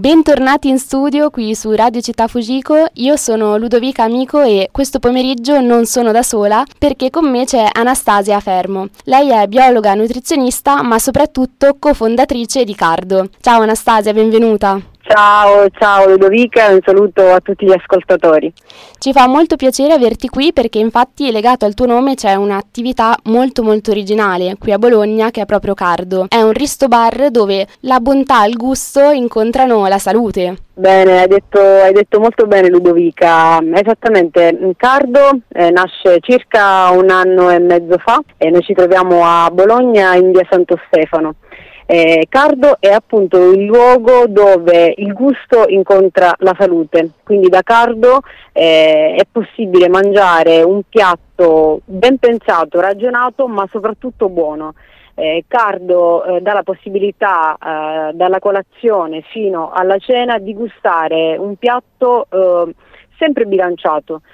Bentornati in studio qui su Radio Città Fujiko, io sono Ludovica Amico e questo pomeriggio non sono da sola perché con me c'è Anastasia Fermo. Lei è biologa nutrizionista ma soprattutto cofondatrice di Cardo. Ciao Anastasia, benvenuta. Ciao Ludovica e un saluto a tutti gli ascoltatori. Ci fa molto piacere averti qui perché infatti legato al tuo nome c'è un'attività molto originale qui a Bologna che è proprio Cardo. È un risto bar dove la bontà e il gusto incontrano la salute. Bene, hai detto molto bene Ludovica. Esattamente, Cardo nasce circa 1 anno e mezzo fa e noi ci troviamo a Bologna in via Santo Stefano. Cardo è appunto il luogo dove il gusto incontra la salute, quindi da Cardo è possibile mangiare un piatto ben pensato, ragionato ma soprattutto buono. Cardo dà la possibilità dalla colazione fino alla cena di gustare un piatto sempre bilanciato.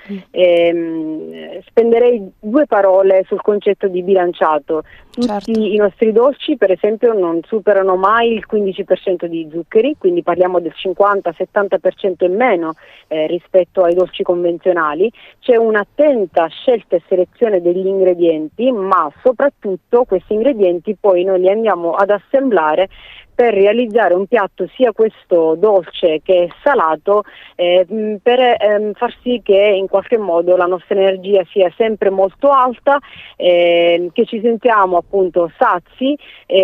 Spenderei 2 parole sul concetto di bilanciato. Tutti i nostri dolci per esempio non superano mai il 15% di zuccheri, quindi parliamo del 50-70% in meno rispetto ai dolci convenzionali. C'è un'attenta scelta e selezione degli ingredienti, ma soprattutto questi ingredienti poi noi li andiamo ad assemblare per realizzare un piatto sia questo dolce che salato per far sì che in qualche modo la nostra energia sia sempre molto alta, che ci sentiamo appunto sazi,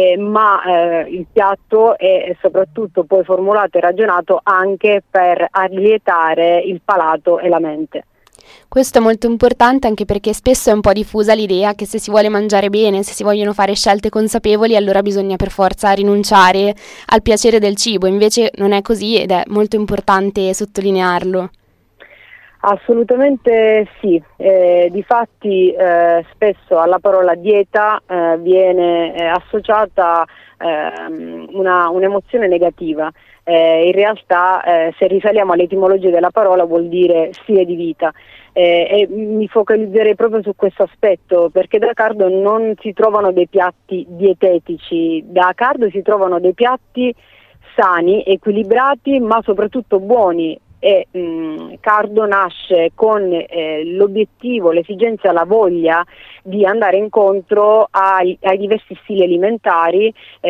ma il piatto è soprattutto poi formulato e ragionato anche per allietare il palato e la mente. Questo è molto importante anche perché spesso è un po' diffusa l'idea che se si vuole mangiare bene, se si vogliono fare scelte consapevoli, allora bisogna per forza rinunciare al piacere del cibo, invece non è così ed è molto importante sottolinearlo. Assolutamente sì, difatti spesso alla parola dieta viene associata un'emozione negativa. In realtà se risaliamo all'etimologia della parola vuol dire stile di vita e mi focalizzerei proprio su questo aspetto, perché da Cardo non si trovano dei piatti dietetici, da Cardo si trovano dei piatti sani, equilibrati ma soprattutto buoni. E Cardo nasce con l'obiettivo, l'esigenza, la voglia di andare incontro ai diversi stili alimentari,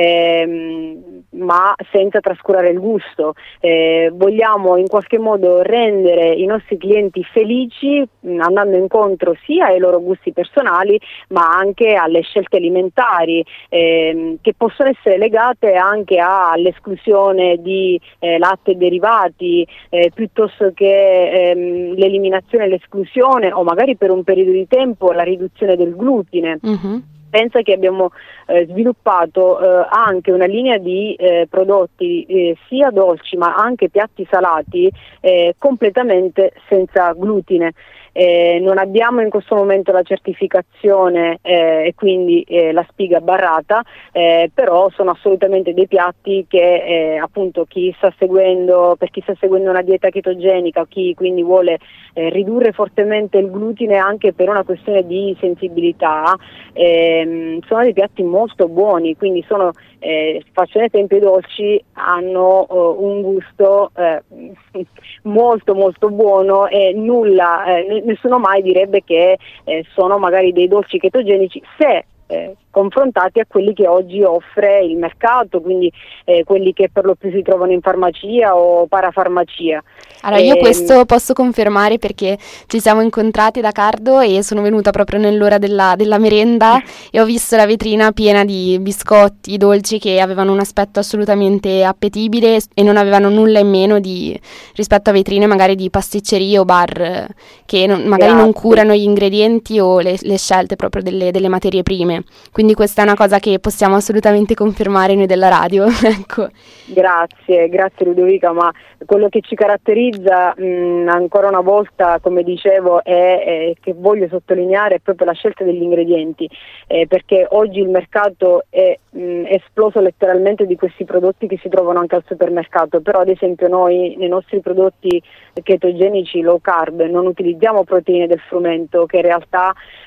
ma senza trascurare il gusto. Vogliamo in qualche modo rendere i nostri clienti felici andando incontro sia ai loro gusti personali ma anche alle scelte alimentari che possono essere legate anche all'esclusione di latte e derivati, piuttosto che l'eliminazione e l'esclusione o magari per un periodo di tempo la riduzione del glutine. Pensa che abbiamo sviluppato anche una linea di prodotti sia dolci ma anche piatti salati completamente senza glutine. Non abbiamo in questo momento la certificazione e quindi la spiga barrata, però sono assolutamente dei piatti che appunto per chi sta seguendo una dieta chetogenica o chi quindi vuole ridurre fortemente il glutine anche per una questione di sensibilità, sono dei piatti molto buoni, quindi faccio un esempio, i dolci hanno un gusto molto buono e nessuno mai direbbe che sono magari dei dolci chetogenici se confrontati a quelli che oggi offre il mercato, quindi quelli che per lo più si trovano in farmacia o parafarmacia. Allora io questo posso confermare perché ci siamo incontrati da Cardo e sono venuta proprio nell'ora della merenda e ho visto la vetrina piena di biscotti, dolci che avevano un aspetto assolutamente appetibile e non avevano nulla in meno rispetto a vetrine magari di pasticcerie o bar che magari non curano gli ingredienti o le scelte proprio delle materie prime. Quindi questa è una cosa che possiamo assolutamente confermare noi della radio. Ecco. Grazie Ludovica, ma quello che ci caratterizza ancora una volta, come dicevo, è che voglio sottolineare è proprio la scelta degli ingredienti, perché oggi il mercato è esploso letteralmente di questi prodotti che si trovano anche al supermercato, però ad esempio noi nei nostri prodotti chetogenici low carb non utilizziamo proteine del frumento che in realtà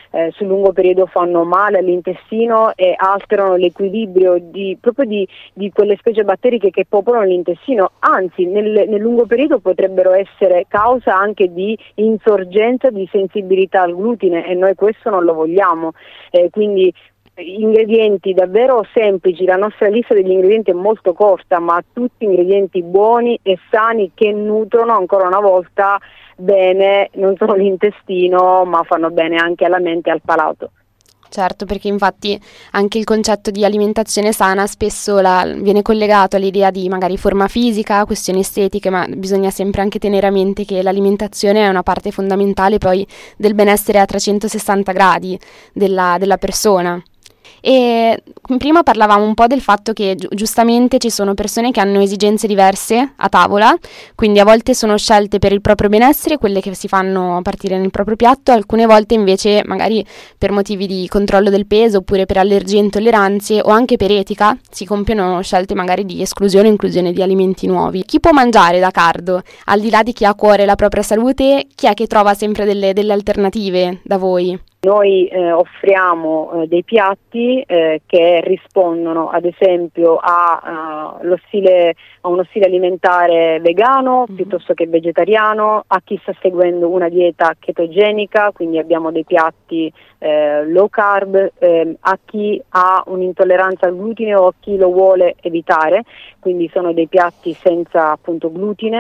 sul lungo periodo fanno male all'intestino e alterano l'equilibrio di quelle specie batteriche che popolano l'intestino, anzi nel lungo periodo potrebbero essere causa anche di insorgenza di sensibilità al glutine, e noi questo non lo vogliamo. Quindi ingredienti davvero semplici, la nostra lista degli ingredienti è molto corta, ma tutti ingredienti buoni e sani che nutrono ancora una volta bene non solo l'intestino, ma fanno bene anche alla mente e al palato. Certo, perché infatti anche il concetto di alimentazione sana spesso viene collegato all'idea di magari forma fisica, questioni estetiche, ma bisogna sempre anche tenere a mente che l'alimentazione è una parte fondamentale poi del benessere a 360 gradi della persona. E prima parlavamo un po' del fatto che giustamente ci sono persone che hanno esigenze diverse a tavola, quindi a volte sono scelte per il proprio benessere, quelle che si fanno partire nel proprio piatto, alcune volte invece magari per motivi di controllo del peso oppure per allergie e intolleranze o anche per etica si compiono scelte magari di esclusione o inclusione di alimenti nuovi. Chi può mangiare da cardo? Al di là di chi ha a cuore la propria salute, chi è che trova sempre delle alternative da voi? Noi offriamo dei piatti che rispondono ad esempio a uno stile alimentare vegano piuttosto che vegetariano, a chi sta seguendo una dieta chetogenica, quindi abbiamo dei piatti low carb, a chi ha un'intolleranza al glutine o a chi lo vuole evitare, quindi sono dei piatti senza appunto glutine,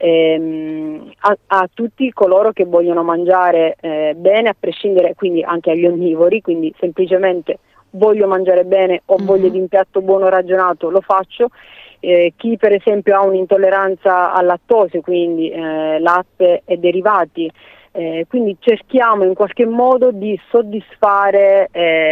a tutti coloro che vogliono mangiare bene, a prescindere, quindi anche agli onnivori, quindi semplicemente voglio mangiare bene o voglio di un piatto buono ragionato, lo faccio. Chi per esempio ha un'intolleranza al lattosio, quindi latte e derivati, quindi cerchiamo in qualche modo di soddisfare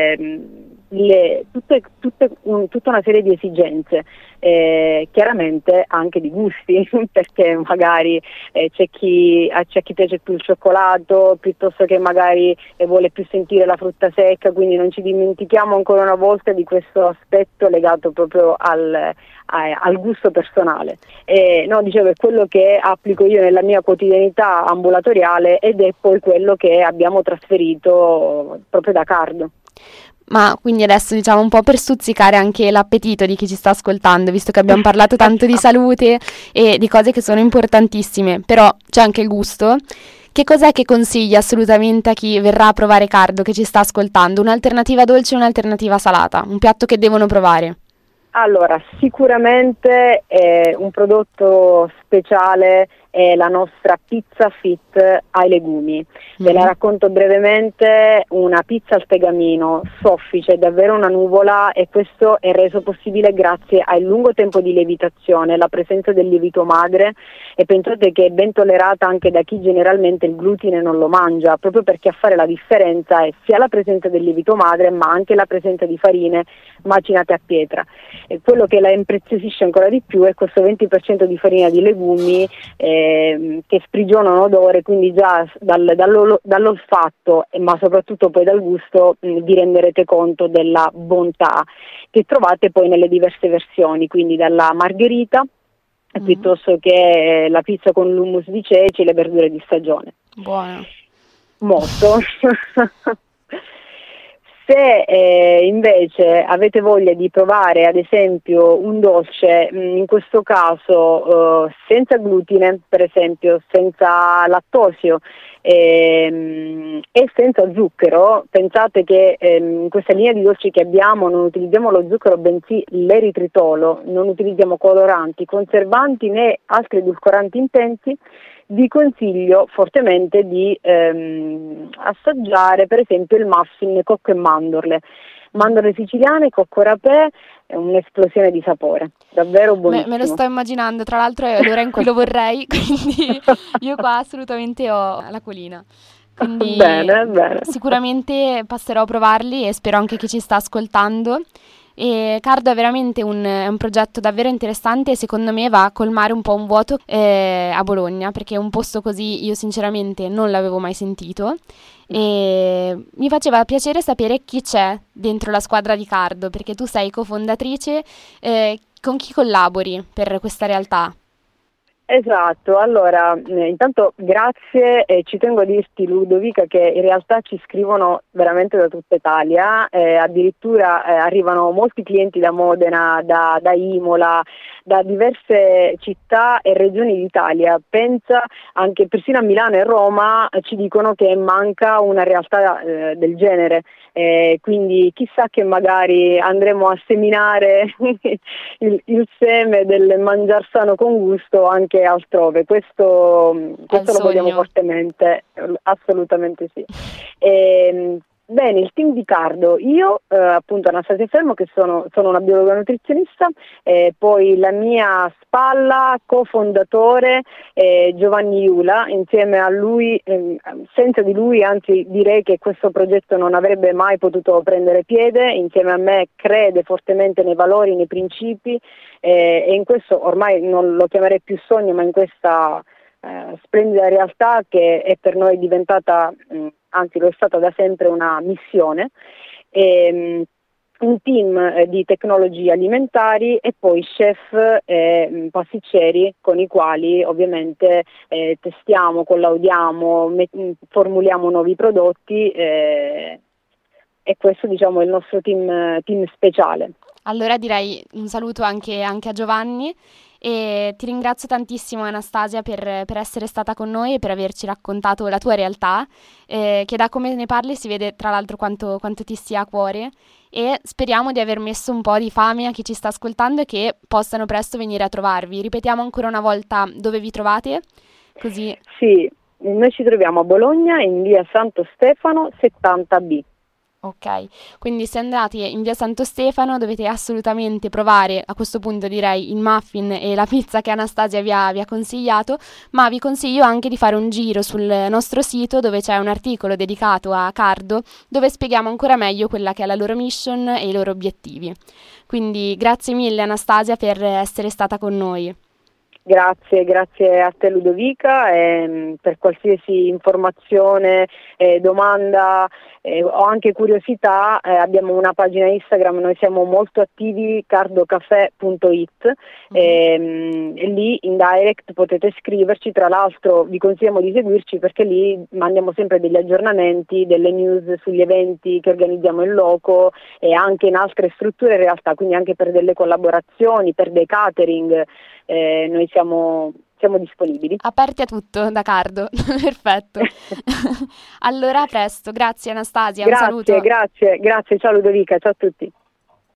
tutta una serie di esigenze, chiaramente anche di gusti, perché magari c'è chi piace più il cioccolato piuttosto che magari vuole più sentire la frutta secca, quindi non ci dimentichiamo ancora una volta di questo aspetto legato proprio al gusto personale. No, dicevo, è quello che applico io nella mia quotidianità ambulatoriale ed è poi quello che abbiamo trasferito proprio da Cardo. Ma quindi adesso diciamo un po' per stuzzicare anche l'appetito di chi ci sta ascoltando, visto che abbiamo parlato tanto di salute e di cose che sono importantissime, però c'è anche il gusto. Che cos'è che consigli assolutamente a chi verrà a provare Cardo, che ci sta ascoltando? Un'alternativa dolce e un'alternativa salata? Un piatto che devono provare? Allora, sicuramente un prodotto speciale è la nostra pizza fit ai legumi. Ve la racconto brevemente: una pizza al tegamino soffice, davvero una nuvola, e questo è reso possibile grazie al lungo tempo di lievitazione, la presenza del lievito madre, e pensate che è ben tollerata anche da chi generalmente il glutine non lo mangia, proprio perché a fare la differenza è sia la presenza del lievito madre ma anche la presenza di farine macinate a pietra. E quello che la impreziosisce ancora di più è questo 20% di farina di legumi che sprigionano odore, quindi già dall'olfatto ma soprattutto poi dal gusto vi renderete conto della bontà, che trovate poi nelle diverse versioni, quindi dalla margherita piuttosto che la pizza con l'hummus di ceci e le verdure di stagione. Buona. Molto. Se invece avete voglia di provare ad esempio un dolce, in questo caso senza glutine, per esempio senza lattosio e senza zucchero, pensate che in questa linea di dolci che abbiamo non utilizziamo lo zucchero bensì l'eritritolo, non utilizziamo coloranti, conservanti né altri edulcoranti intensi, vi consiglio fortemente di assaggiare per esempio il muffin cocco e mandorle siciliane, cocco rapé, è un'esplosione di sapore, davvero buonissimo. Me lo sto immaginando, tra l'altro è l'ora in cui lo vorrei, quindi io qua assolutamente ho la colina. Quindi bene. Sicuramente passerò a provarli e spero anche chi ci sta ascoltando. E Cardo è veramente un progetto davvero interessante e secondo me va a colmare un po' un vuoto a Bologna, perché un posto così io sinceramente non l'avevo mai sentito e mi faceva piacere sapere chi c'è dentro la squadra di Cardo, perché tu sei cofondatrice, con chi collabori per questa realtà? Esatto, allora intanto grazie, ci tengo a dirti Ludovica che in realtà ci scrivono veramente da tutta Italia, addirittura arrivano molti clienti da Modena, da Imola, da diverse città e regioni d'Italia, pensa anche persino a Milano e Roma ci dicono che manca una realtà del genere, quindi chissà che magari andremo a seminare il seme del mangiar sano con gusto anche altrove, questo lo vogliamo fortemente, assolutamente sì. Bene, il team di Cardo, io appunto Anastasia Fermo che sono una biologa nutrizionista, poi la mia spalla, cofondatore Giovanni Iula, insieme a lui, senza di lui anzi direi che questo progetto non avrebbe mai potuto prendere piede, insieme a me crede fortemente nei valori, nei principi e in questo ormai non lo chiamerei più sogno ma in questa splendida realtà che è per noi diventata, anzi lo è stata da sempre una missione, un team di tecnologie alimentari e poi chef e pasticceri con i quali ovviamente testiamo, collaudiamo, formuliamo nuovi prodotti e questo diciamo è il nostro team speciale. Allora direi un saluto anche a Giovanni e ti ringrazio tantissimo Anastasia per essere stata con noi e per averci raccontato la tua realtà, che da come ne parli si vede tra l'altro quanto ti stia a cuore e speriamo di aver messo un po' di fame a chi ci sta ascoltando e che possano presto venire a trovarvi. Ripetiamo ancora una volta dove vi trovate, così. Sì, noi ci troviamo a Bologna in via Santo Stefano 70B. Ok, quindi se andate in via Santo Stefano dovete assolutamente provare, a questo punto direi il muffin e la pizza che Anastasia vi ha consigliato, ma vi consiglio anche di fare un giro sul nostro sito dove c'è un articolo dedicato a Cardo dove spieghiamo ancora meglio quella che è la loro mission e i loro obiettivi. Quindi grazie mille Anastasia per essere stata con noi. Grazie a te Ludovica, per qualsiasi informazione, domanda o anche curiosità abbiamo una pagina Instagram, noi siamo molto attivi, cardocafè.it e lì in direct potete scriverci, tra l'altro vi consigliamo di seguirci perché lì mandiamo sempre degli aggiornamenti, delle news sugli eventi che organizziamo in loco e anche in altre strutture in realtà, quindi anche per delle collaborazioni, per dei catering. Noi siamo disponibili. Aperti a tutto da Cardo, perfetto. Allora a presto, grazie Anastasia, un saluto. Grazie, ciao Ludovica, ciao a tutti.